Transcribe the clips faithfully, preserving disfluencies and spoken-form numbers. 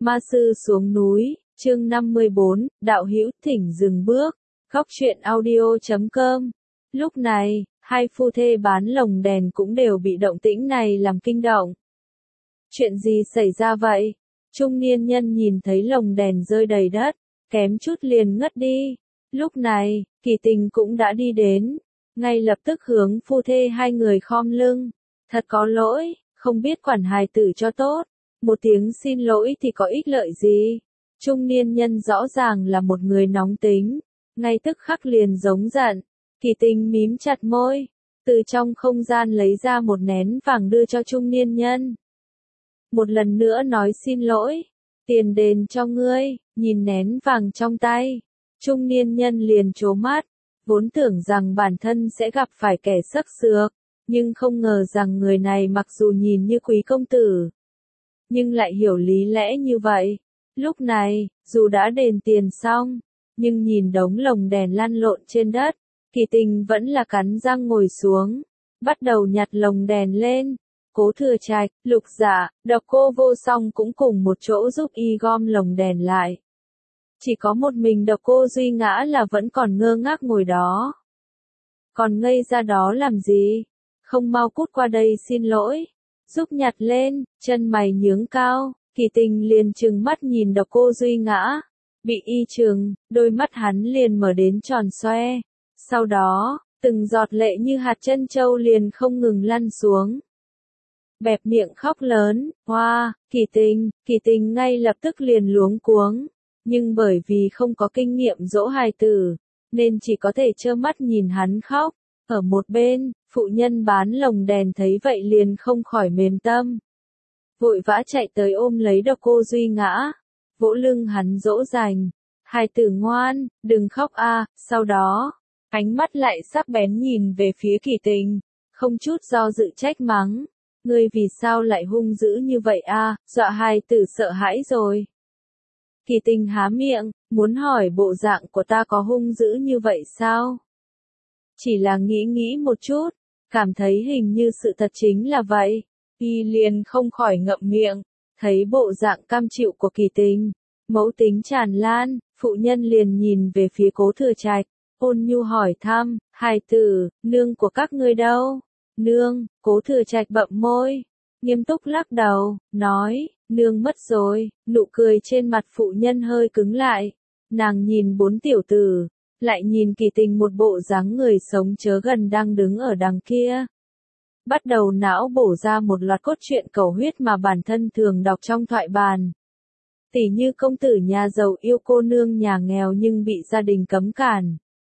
Ma sư xuống núi, chương năm mươi bốn, đạo hữu thỉnh dừng bước, góc truyện audio chấm com. Lúc này, hai phu thê bán lồng đèn cũng đều bị động tĩnh này làm kinh động. Chuyện gì xảy ra vậy? Trung niên nhân nhìn thấy lồng đèn rơi đầy đất, kém chút liền ngất đi. Lúc này, Kỳ Tình cũng đã đi đến, ngay lập tức hướng phu thê hai người khom lưng. Thật có lỗi, không biết quản hài tử cho tốt. Một tiếng xin lỗi thì có ích lợi gì? Trung niên nhân rõ ràng là một người nóng tính, ngay tức khắc liền giống giận. Kỳ Tình mím chặt môi, từ trong không gian lấy ra một nén vàng đưa cho trung niên nhân. Một lần nữa nói xin lỗi, tiền đền cho ngươi. Nhìn nén vàng trong tay, trung niên nhân liền trố mắt, vốn tưởng rằng bản thân sẽ gặp phải kẻ sắc sược, nhưng không ngờ rằng người này mặc dù nhìn như quý công tử, nhưng lại hiểu lý lẽ như vậy. Lúc này, dù đã đền tiền xong, nhưng nhìn đống lồng đèn lăn lộn trên đất, Kỳ Tình vẫn là cắn răng ngồi xuống, bắt đầu nhặt lồng đèn lên. Cố Thừa Trạch, Lục Dạ, Độc Cô Vô Song cũng cùng một chỗ giúp y gom lồng đèn lại. Chỉ có một mình Độc Cô Duy Ngã là vẫn còn ngơ ngác ngồi đó. Còn ngây ra đó làm gì? Không mau cút qua đây xin lỗi. Giúp nhặt lên, chân mày nhướng cao, Kỳ Tình liền trừng mắt nhìn Độc Cô Duy Ngã. Bị y trừng, đôi mắt hắn liền mở đến tròn xoe. Sau đó, từng giọt lệ như hạt trân châu liền không ngừng lăn xuống. Bẹp miệng khóc lớn, hoa, Kỳ Tình, Kỳ Tình ngay lập tức liền luống cuống. Nhưng bởi vì không có kinh nghiệm dỗ hài tử, nên chỉ có thể trơ mắt nhìn hắn khóc. Ở một bên, phụ nhân bán lồng đèn thấy vậy liền không khỏi mềm tâm. Vội vã chạy tới ôm lấy Độc Cô Duy Ngã, vỗ lưng hắn dỗ dành. Hài tử ngoan, đừng khóc a. Sau đó, ánh mắt lại sắc bén nhìn về phía Kỳ Tình, không chút do dự trách mắng. Ngươi vì sao lại hung dữ như vậy a? Dọa hài tử sợ hãi rồi. Kỳ Tình há miệng, muốn hỏi bộ dạng của ta có hung dữ như vậy sao? Chỉ là nghĩ nghĩ một chút, cảm thấy hình như sự thật chính là vậy. Y liền không khỏi ngậm miệng, thấy bộ dạng cam chịu của Kỳ Tình, mẫu tính tràn lan, phụ nhân liền nhìn về phía Cố Thừa Trạch, ôn nhu hỏi thăm, hài tử, nương của các ngươi đâu? Nương, Cố Thừa Trạch bậm môi, nghiêm túc lắc đầu, nói, nương mất rồi. Nụ cười trên mặt phụ nhân hơi cứng lại, nàng nhìn bốn tiểu tử, lại nhìn Kỳ Tình một bộ dáng người sống chớ gần đang đứng ở đằng kia. Bắt đầu não bổ ra một loạt cốt truyện cầu huyết mà bản thân thường đọc trong thoại bản. Tỉ như công tử nhà giàu yêu cô nương nhà nghèo nhưng bị gia đình cấm cản.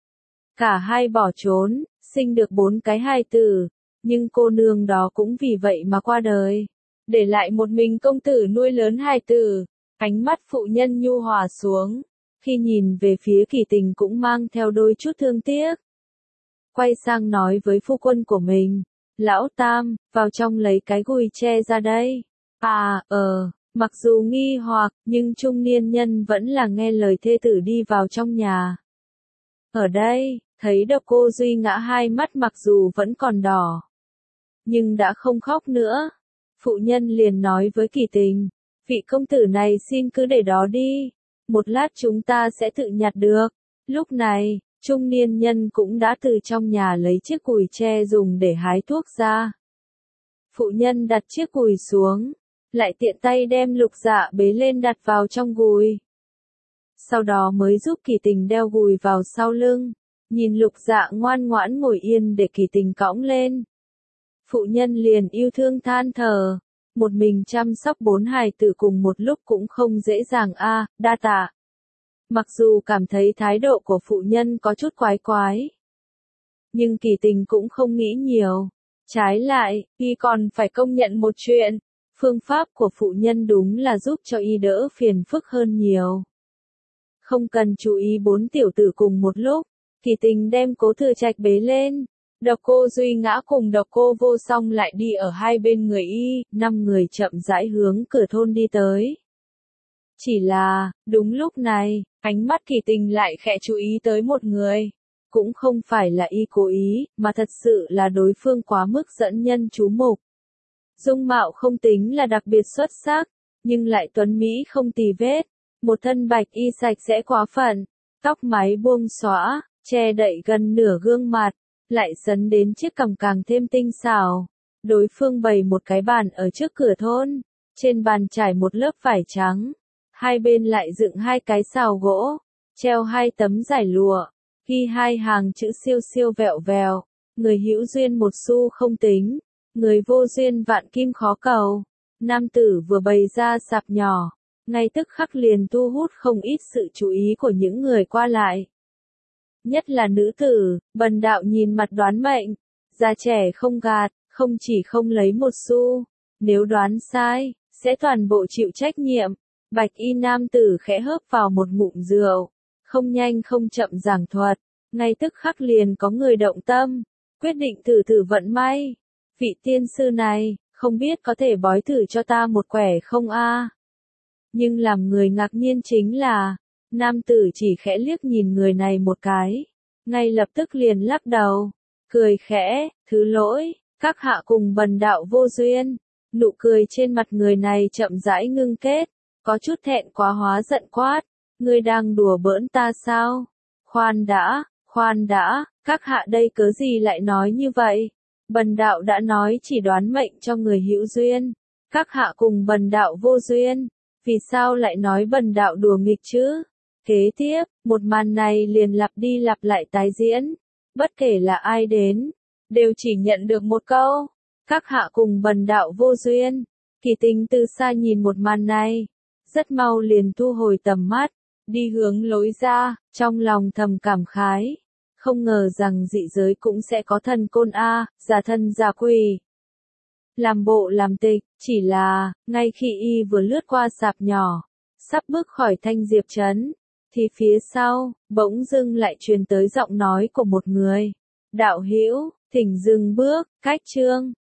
Cả hai bỏ trốn, sinh được bốn cái hài tử, nhưng cô nương đó cũng vì vậy mà qua đời. Để lại một mình công tử nuôi lớn hài tử. Ánh mắt phụ nhân nhu hòa xuống, khi nhìn về phía Kỳ Tình cũng mang theo đôi chút thương tiếc. Quay sang nói với phu quân của mình, lão tam, vào trong lấy cái gùi tre ra đây. À, ờ, mặc dù nghi hoặc, nhưng trung niên nhân vẫn là nghe lời thê tử đi vào trong nhà. Ở đây, thấy Độc Cô Duy Ngã hai mắt mặc dù vẫn còn đỏ, nhưng đã không khóc nữa. Phụ nhân liền nói với Kỳ Tình, vị công tử này xin cứ để đó đi, một lát chúng ta sẽ tự nhặt được. Lúc này, trung niên nhân cũng đã từ trong nhà lấy chiếc cùi tre dùng để hái thuốc ra. Phụ nhân đặt chiếc cùi xuống, lại tiện tay đem Lục Dạ bế lên đặt vào trong gùi. Sau đó mới giúp Kỳ Tình đeo gùi vào sau lưng, nhìn Lục Dạ ngoan ngoãn ngồi yên để Kỳ Tình cõng lên. Phụ nhân liền yêu thương than thở, một mình chăm sóc bốn hài tử cùng một lúc cũng không dễ dàng a, đa tạ. Mặc dù cảm thấy thái độ của phụ nhân có chút quái quái, nhưng Kỳ Tình cũng không nghĩ nhiều. Trái lại, y còn phải công nhận một chuyện, phương pháp của phụ nhân đúng là giúp cho y đỡ phiền phức hơn nhiều. Không cần chú ý bốn tiểu tử cùng một lúc, Kỳ Tình đem Cố Thừa Trạch bế lên. Độc Cô Duy Ngã cùng Độc Cô Vô Song lại đi ở hai bên người y, năm người chậm rãi hướng cửa thôn đi tới. Chỉ là, đúng lúc này, ánh mắt Kỳ Tình lại khẽ chú ý tới một người. Cũng không phải là y cố ý, mà thật sự là đối phương quá mức dẫn nhân chú mục. Dung mạo không tính là đặc biệt xuất sắc, nhưng lại tuấn mỹ không tì vết, một thân bạch y sạch sẽ quá phận, tóc mái buông xõa, che đậy gần nửa gương mặt, lại sấn đến chiếc cằm càng thêm tinh xảo. Đối phương bày một cái bàn ở trước cửa thôn, trên bàn trải một lớp vải trắng, hai bên lại dựng hai cái sào gỗ, treo hai tấm giải lụa, ghi hai hàng chữ siêu siêu vẹo vẹo, người hữu duyên một xu không tính, người vô duyên vạn kim khó cầu. Nam tử vừa bày ra sạp nhỏ, ngay tức khắc liền thu hút không ít sự chú ý của những người qua lại. Nhất là nữ tử, Bần đạo nhìn mặt đoán mệnh, già trẻ không gạt, không chỉ không lấy một xu, nếu đoán sai, sẽ toàn bộ chịu trách nhiệm. Bạch y nam tử khẽ hớp vào một ngụm rượu, không nhanh không chậm giảng thuật, ngay tức khắc liền có người động tâm, quyết định thử thử vận may. Vị tiên sư này, không biết có thể bói thử cho ta một quẻ không a? Nhưng làm người ngạc nhiên chính là, nam tử chỉ khẽ liếc nhìn người này một cái, ngay lập tức liền lắc đầu, cười khẽ, thứ lỗi, các hạ cùng bần đạo vô duyên. Nụ cười trên mặt người này chậm rãi ngưng kết, có chút thẹn quá hóa giận quát, ngươi đang đùa bỡn ta sao? Khoan đã, khoan đã, các hạ đây cớ gì lại nói như vậy? Bần đạo đã nói chỉ đoán mệnh cho người hữu duyên, các hạ cùng bần đạo vô duyên, vì sao lại nói bần đạo đùa nghịch chứ? Kế tiếp, một màn này liền lặp đi lặp lại tái diễn, bất kể là ai đến, đều chỉ nhận được một câu, các hạ cùng bần đạo vô duyên. Kỳ Tình từ xa nhìn một màn này, rất mau liền thu hồi tầm mắt, đi hướng lối ra, trong lòng thầm cảm khái. Không ngờ rằng dị giới cũng sẽ có thần côn a, giả thân giả quỷ. Làm bộ làm tịch, chỉ là, ngay khi y vừa lướt qua sạp nhỏ, sắp bước khỏi Thanh Diệp Trấn, thì phía sau, bỗng dưng lại truyền tới giọng nói của một người. Đạo hữu, thỉnh dừng bước, cách chương.